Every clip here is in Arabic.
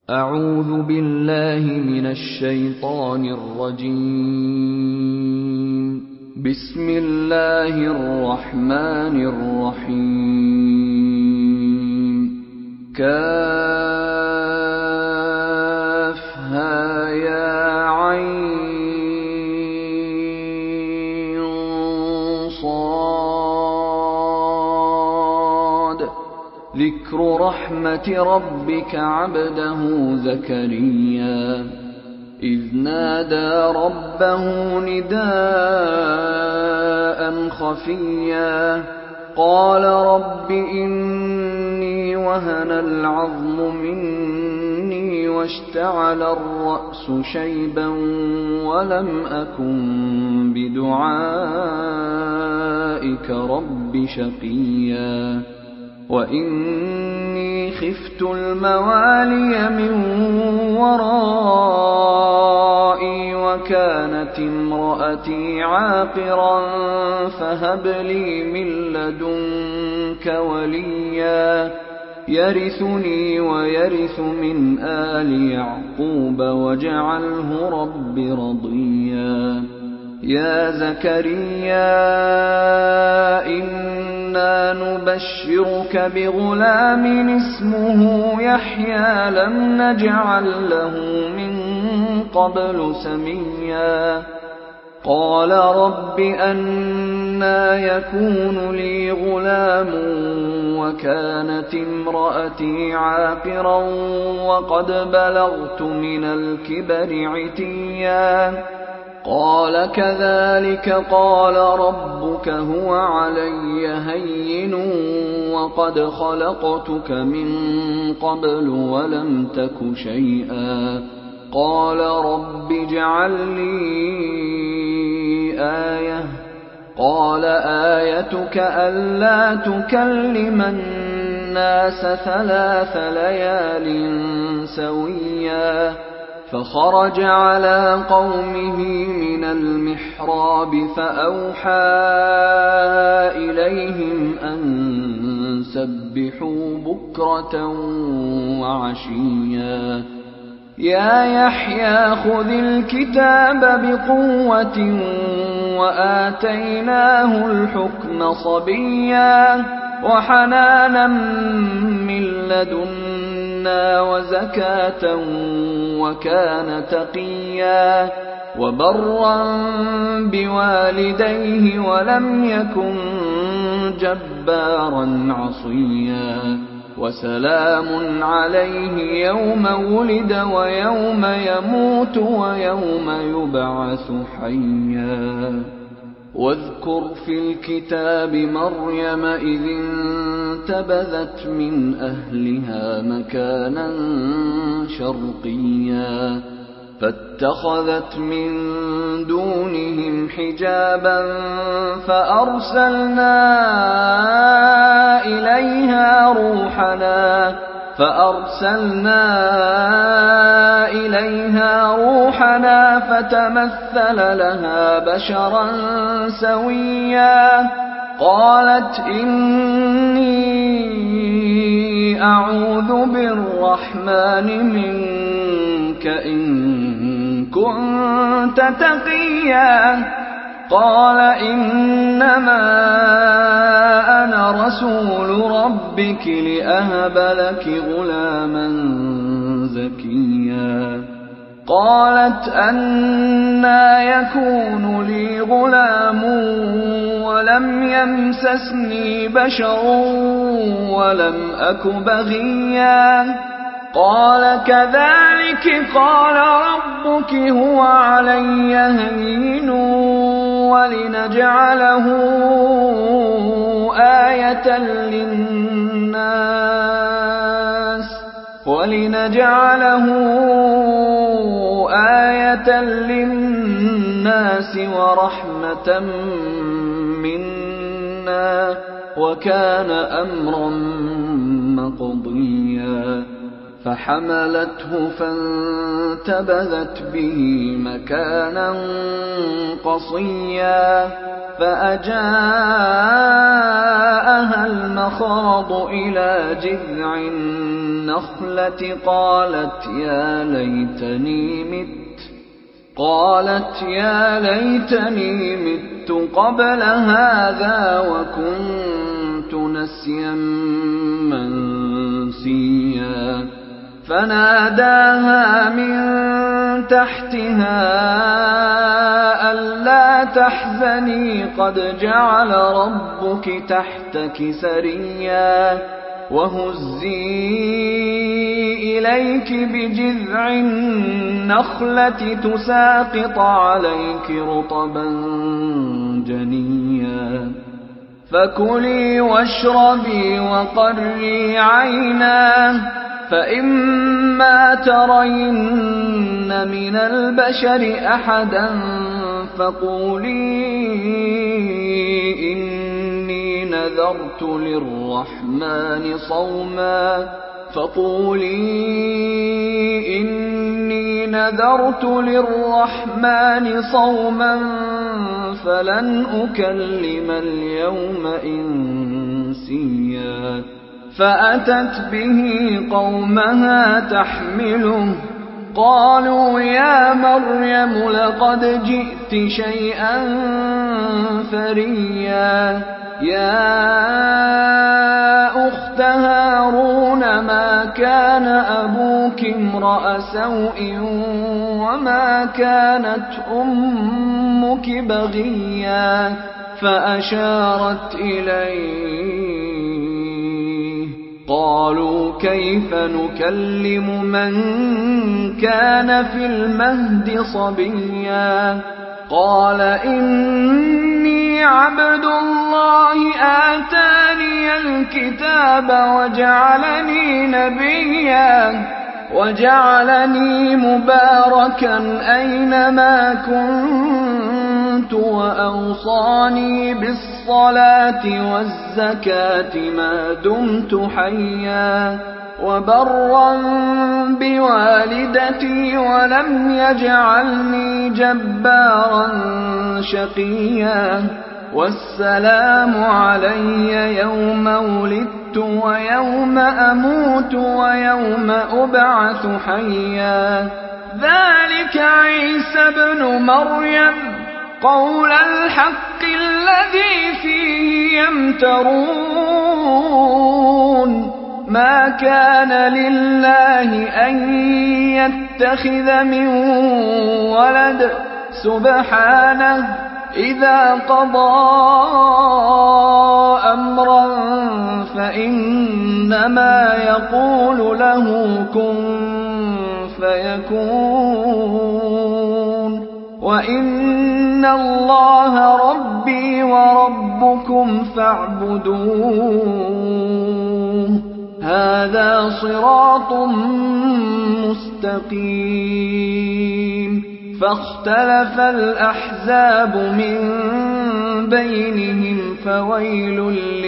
أعوذ بالله من الشيطان الرجيم. بسم الله الرحمن الرحيم. كافها يا عين صاد. ذكر رحمة ربك عبده زكريا إذ نادى ربه نداء خفيا قال رب إني وهن العظم مني واشتعل الرأس شيبا ولم أكن بدعائك رب شقيا وإني خفت الموالي من ورائي وكانت امرأتي عاقرا فهب لي من لدنك وليا يرثني ويرث من آل يعقوب واجعله رب رضيا. يا زكريا إنا نبشرك بغلام اسمه يحيى لم نجعل له من قبل سميا. قال رب أنى يكون لي غلام وكانت امرأتي عاقرا وقد بلغت من الكبر عتيا. قال كذلك قال ربك هو علي هين وقد خلقتك من قبل ولم تك شيئا. قال رب اجعل لي آية. قال آيتك ألا تكلم الناس 3 ليال سويا. فخرج على قومه من المحراب فأوحى إليهم أن سبحوا بكرة وعشيا. يا يحيى خذ الكتاب بقوة وآتيناه الحكم صبيا وحنانا من لدنا وزكاة وكان تقيا وبرا بوالديه ولم يكن جبارا عصيا. وسلام عليه يوم ولد ويوم يموت ويوم يبعث حيا. واذكر في الكتاب مريم إذ انتبذت من أهلها مكانا شرقيا فاتخذت من دونهم حجابا فأرسلنا إليها روحنا فتمثل لها بشرا سويا. قالت إني أعوذ بالرحمن منك إن كنت تقيا. قال إنما أنا رسول ربك لأهب لك غلاما زكيا. قالت أنى يكون لي غلام ولم يمسسني بشر ولم أك بغيا. قال كذلك قال ربك هو علي هين ولنجعله آية للناس ورحمة منا وكان أمرا مقضيا. فحملته فانتبذت به مكانا قصيا فأجاءها المخاض إلى جذع النخلة قالت يا ليتني مت قبل هذا وكنت نسيا منسيا فناداها من تحتها ألا تحزني قد جعل ربك تحتك سريا وهزي إليك بجذع النخلة تساقط عليك رطبا جنيا فكلي واشربي وقري عينا فإما ترين من البشر أحدا فقولي إني نذرت للرحمن صوما فلن أكلم اليوم إنسيا فأتت به قومها تحمله قالوا يا مريم لقد جئت شيئا فريا يا أخت هارون ما كان أبوك امرأ سوء وما كانت أمك بغيا فأشارت إليه قالوا كيف نكلم من كان في المهد صبيا قال إني عبد الله آتاني الكتاب وجعلني نبيا وجعلني مباركا أينما كنت وأوصاني بالصلاة والزكاة ما دمت حيا وبرا بوالدتي ولم يجعلني جبارا شقيا والسلام علي يوم ولدت ويوم أموت ويوم أبعث حيا ذلك عيسى ابن مريم قول الحق الذي فيه يمترون ما كان لله أن يتخذ من ولد سبحانه إذا قضى أمرا فإنما يقول له كن فيكون وإن الله ربي وربكم فاعبدوه هذا صراط مستقيم فاختلف الأحزاب من بينهم فويل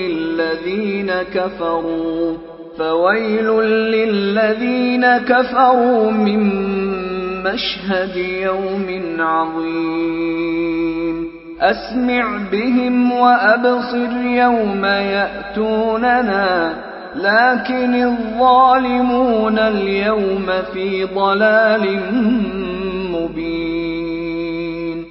للذين كفروا من مشهد يوم عظيم أسمع بهم وأبصر يوم يأتوننا لكن الظالمون اليوم في ضلال مبين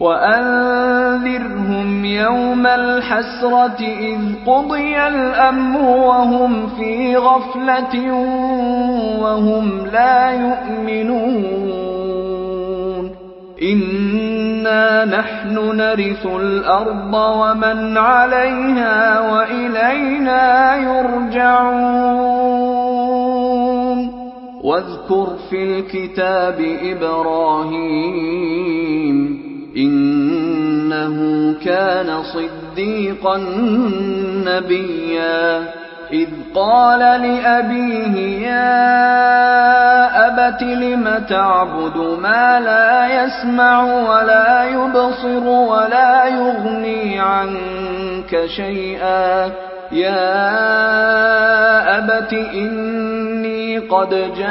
وأنذرهم يوم الحسرة إذ قضي الأمر وهم في غفلة وهم لا يؤمنون إنا نحن نرث الأرض ومن عليها وإلينا يرجعون واذكر في الكتاب إبراهيم إنه كان صديقا نبيا إذ قال لأبيه يا أبت لم تعبد ما لا يسمع ولا يبصر ولا يغني عنك شيئا يا أبت إني قد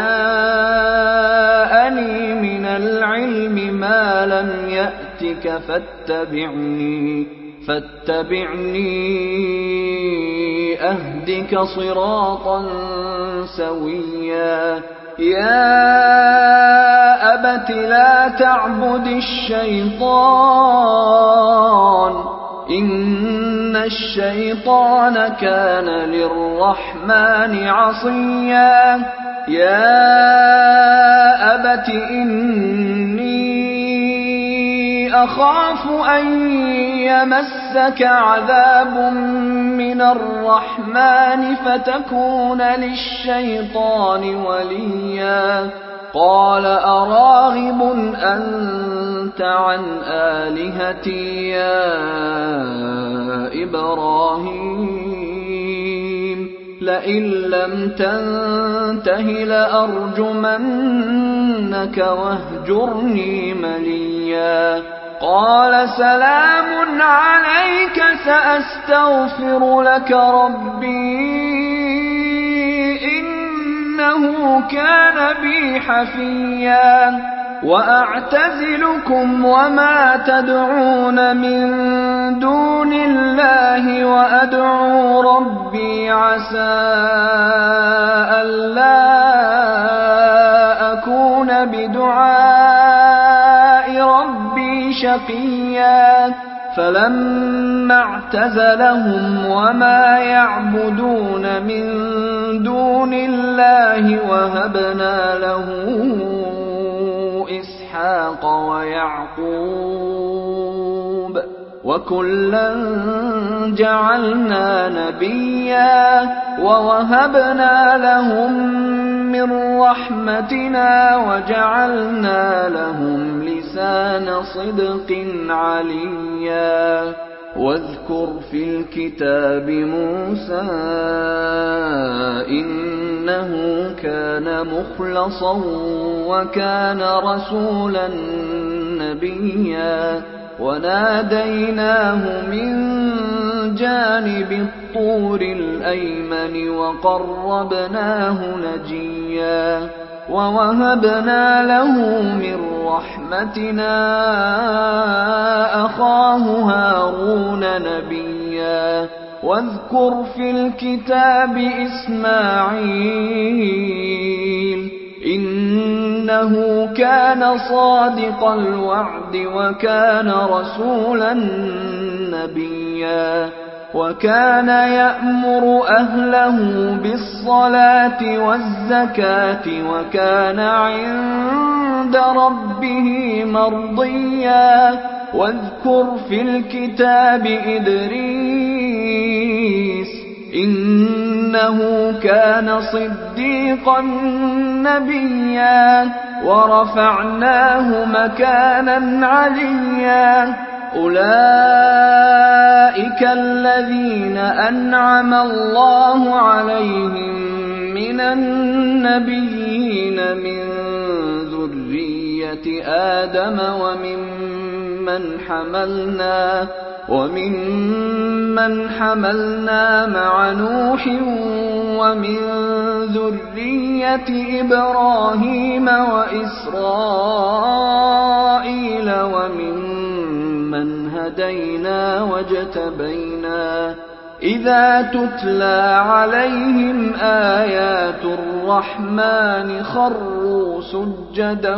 جاءني من العلم ما لم يأتك فاتبعني أهدك صراطا سويا يا أبت لا تعبد الشيطان إن الشيطان كان للرحمن عصيا يا أبت إني أخاف أن يمسك عذاب من الرحمن فتكون للشيطان وليا قال أراغب أنت عن آلهتي يا إبراهيم لئن لم تنته لأرجمنك واهجرني مليا قال سلام عليك سأستغفر لك ربي إنه كان بي حفيا وأعتزلكم وما تدعون من دون الله وأدعو ربي عسى ألا أكون بدعاء ربي شقيا فلما اعتزلهم وما يعبدون من دون الله وهبنا له إسحاق ويعقوب وكلا جعلنا نبيا ووهبنا لهم من رحمتنا وجعلنا لهم لسان صدق عليا واذكر في الكتاب موسى إنه كان مخلصا وكان رسولا نبيا وناديناه من جانب الطور الأيمن وقربناه نجيا ووهبنا له من رحمتنا أخاه هارون نبيا واذكر في الكتاب إسماعيل إنه كان صادق الوعد وكان رسولا نبيا وكان يأمر أهله بالصلاة والزكاة وكان عند ربه مرضيا واذكر في الكتاب إدريس إنه كان صديقا نبيا ورفعناه مكانا عليا أولئك الذين أنعم الله عليهم من النبيين من ذرية آدم ومن حملنا مع نوح ومن ذرية إبراهيم وإسرائيل وممن هدينا واجتبينا إذا تتلى عليهم آيات الرحمن خروا سجدا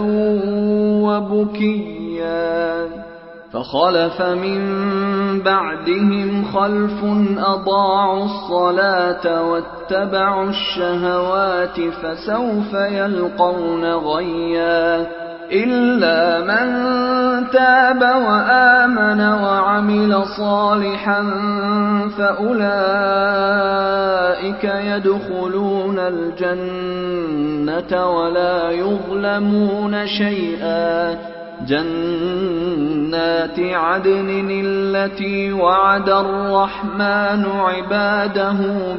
وبكيا فخلف من بعدهم خلف أضاعوا الصلاة واتبعوا الشهوات فسوف يلقون غيا إلا من تاب وآمن وعمل صالحا فأولئك يدخلون الجنة ولا يظلمون شيئا جنات عدن التي وعد الرحمن عباده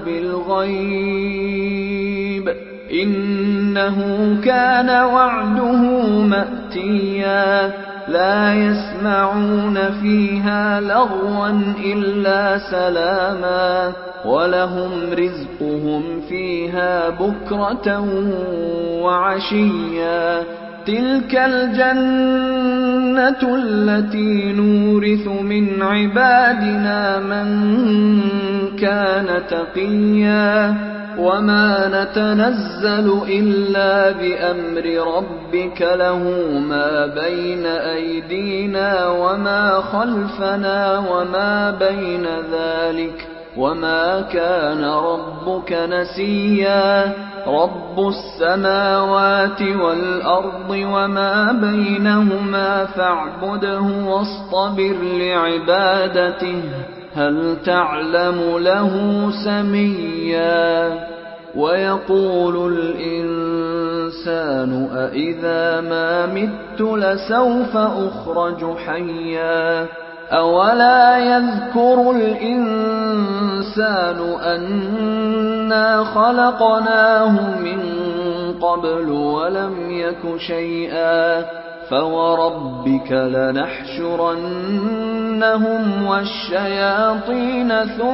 بالغيب إنه كان وعده مأتيا لا يسمعون فيها لغوا إلا سلاما ولهم رزقهم فيها بكرة وعشيا تلك الجنة السُنَّةُ الَّتِي نُورِثُ مِنْ عِبَادِنَا مَنْ كَانَ تَقِيًّا وَمَا نَتَنَزَّلُ إِلَّا بِأَمْرِ رَبِّكَ لَهُ مَا بَيْنَ أَيْدِينَا وَمَا خَلْفَنَا وَمَا بَيْنَ ذَلِكَ وَمَا كَانَ رَبُّكَ نَسِيًّا رَبُّ السَّمَاوَاتِ وَالْأَرْضِ وَمَا بَيْنَهُمَا فَاعْبُدْهُ وَاصْطَبِرْ لِعِبَادَتِهِ هَلْ تَعْلَمُ لَهُ سَمِيًّا وَيَقُولُ الْإِنسَانُ أَإِذَا مَا مِتُّ لَسَوْفَ أُخْرَجُ حَيًّا أَوَلَا يَذْكُرُ الْإِنسَانُ أَنَّا خَلَقْنَاهُ مِن قَبْلُ وَلَمْ يَكُ شَيْئًا فَوَرَبِّكَ لَنَحْشُرَنَّهُمْ وَالشَّيَاطِينَ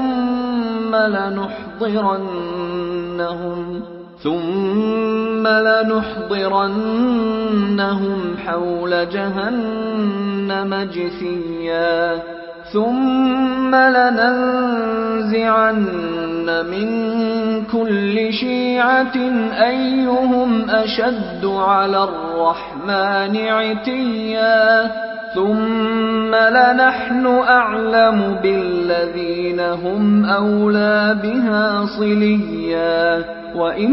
ثُمَّ لَنُحْضِرَنَّهُمْ حَوْلَ جَهَنَّمَ جِثِيًّا ثُمَّ لَنَنزِعَنَّ مِن كُلِّ شِيعَةٍ أَيُّهُمْ أَشَدُّ عَلَى الرَّحْمَنِ عِتِيًّا ثُمَّ لَنَحْنُ أَعْلَمُ بِالَّذِينَ هُمْ أَوْلَىٰ بِهَا صِلِيًّا وَإِن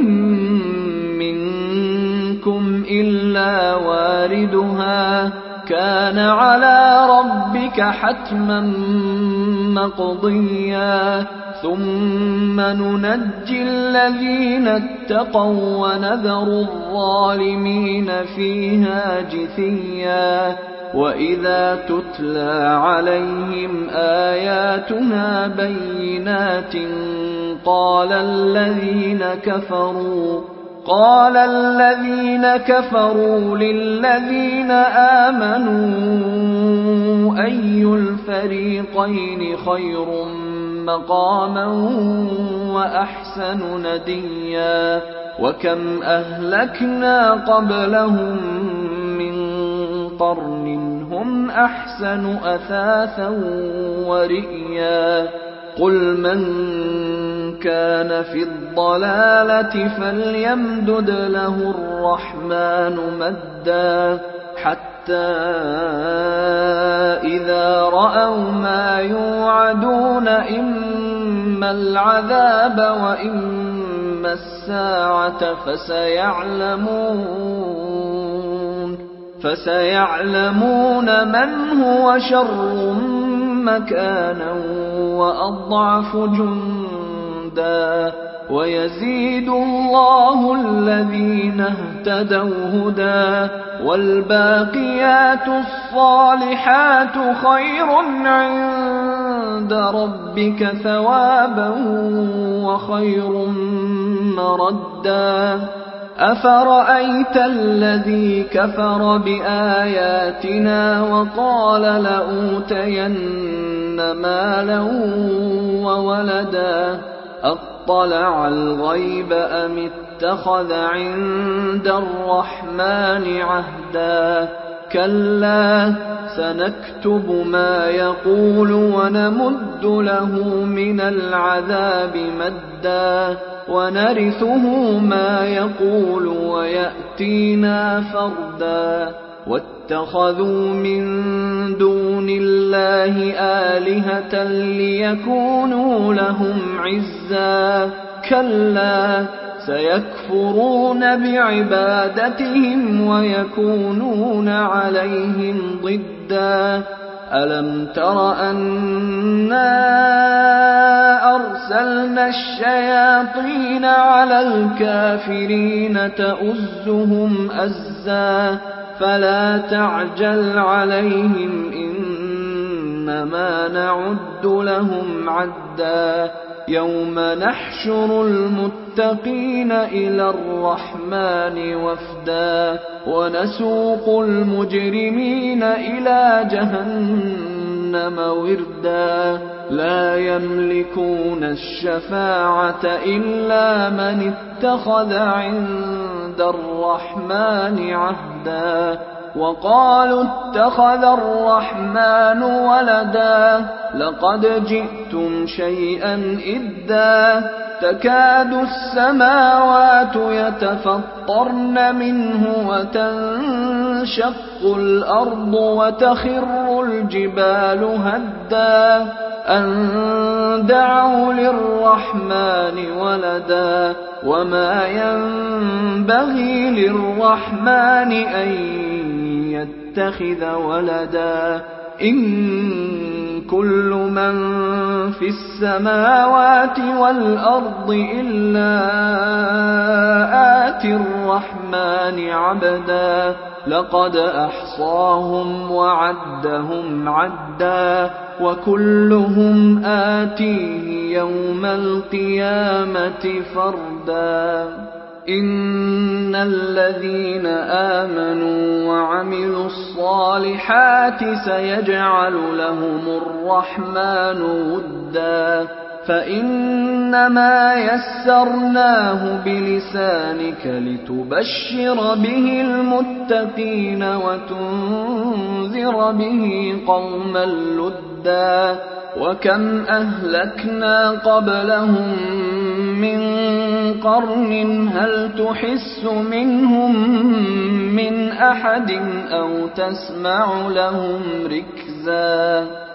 مِّنكُمْ إِلَّا وَارِدُهَا كَانَ عَلَىٰ رَبِّكَ حَتْمًا مَّقْضِيًّا ثُمَّ نُنَجِّي الَّذِينَ اتَّقَوا وَّنَذَرُ الظَّالِمِينَ فِيهَا جِثِيًّا وَإِذَا تُتْلَىٰ عَلَيْهِمْ آيَاتُنَا بَيِّنَاتٍ قَالَ الَّذِينَ كَفَرُوا لِلَّذِينَ آمَنُوا أَيُّ الْفَرِيقَيْنِ خَيْرٌ مَّقَامًا وَأَحْسَنُ نَدِيًّا وَكَمْ أَهْلَكْنَا قَبْلَهُم مِّن قَرْنٍ هُمْ أَحْسَنُ أَثَاثًا وَرِئْيًا قُلْ مَن كَانَ فِي الضَّلَالَةِ فَلْيَمْدُدْ لَهُ الرَّحْمَٰنُ مَدًّا حَتَّىٰ إِذَا رَأَوْا مَا يُوعَدُونَ إِمَّا الْعَذَابَ وَإِمَّا السَّاعَةَ فَسَيَعْلَمُونَ مَنْ هُوَ شَرٌّ مَّكَانًا وَأَضْعَفُ جُندًا وَيَزِيدُ اللَّهُ الَّذِينَ اهْتَدَوْا هُدًى وَالْبَاقِيَاتُ الصَّالِحَاتُ خَيْرٌ عِندَ رَبِّكَ ثَوَابًا وَخَيْرٌ مَّرَدًّا أَفَرَأَيْتَ الَّذِي كَفَرَ بِآيَاتِنَا وَقَالَ لَأُوتَيَنَّ مَالًا وَوَلَدًا أَطَّلَعَ الْغَيْبَ أَمِ اتَّخَذَ عِندَ الرَّحْمَٰنِ عَهْدًا كَلَّا سَنَكْتُبُ مَا يَقُولُ وَنَمُدُّ لَهُ مِنَ الْعَذَابِ مَدًّا وَنَرِثُهُ مَا يَقُولُ وَيَأْتِينَا فَرْدًا وَاتَّخَذُوا مِن دُونِ اللَّهِ آلِهَةً لِّيَكُونُوا لَهُمْ عِزًّا كَلَّا سَيَكْفُرُونَ بِعِبَادَتِهِمْ وَيَكُونُونَ عَلَيْهِمْ ضِدًّا أَلَمْ تَرَ أَنَّا أَرْسَلْنَا الشَّيَاطِينَ عَلَى الْكَافِرِينَ تَؤُزُّهُمْ أَزًّا فَلَا تَعْجَلْ عَلَيْهِمْ إِنَّمَا نَعُدُّ لَهُمْ عَدًّا يَوْمَ نَحْشُرُ الْمُتَّقِينَ إِلَى الرَّحْمَٰنِ وَفْدًا وَنَسُوقُ الْمُجْرِمِينَ إِلَىٰ جَهَنَّمَ وِرْدًا لَّا يَمْلِكُونَ الشَّفَاعَةَ إِلَّا مَنِ اتَّخَذَ عِندَ الرَّحْمَٰنِ عَهْدًا وقالوا اتخذ الرحمن ولدا لقد جئتم شيئا إدا تكاد السماوات يتفطرن منه وتنشق الأرض وتخر الجبال هدا أن دعوا للرحمن ولدا وما ينبغي للرحمن أن يتخذ ولدا إن كل من في السماوات والأرض إلا آتي الرحمن عبدا لقد أحصاهم وعدهم عدا وكلهم آتيه يوم القيامة فردا إن الذين آمنوا وعملوا الصالحات سيجعل لهم الرحمن ودا فإنما يسرناه بلسانك لتبشر به المتقين وتنذر به قوما لدا وكم أهلكنا قبلهم من قرن هل تحس منهم من أحد أو تسمع لهم ركزا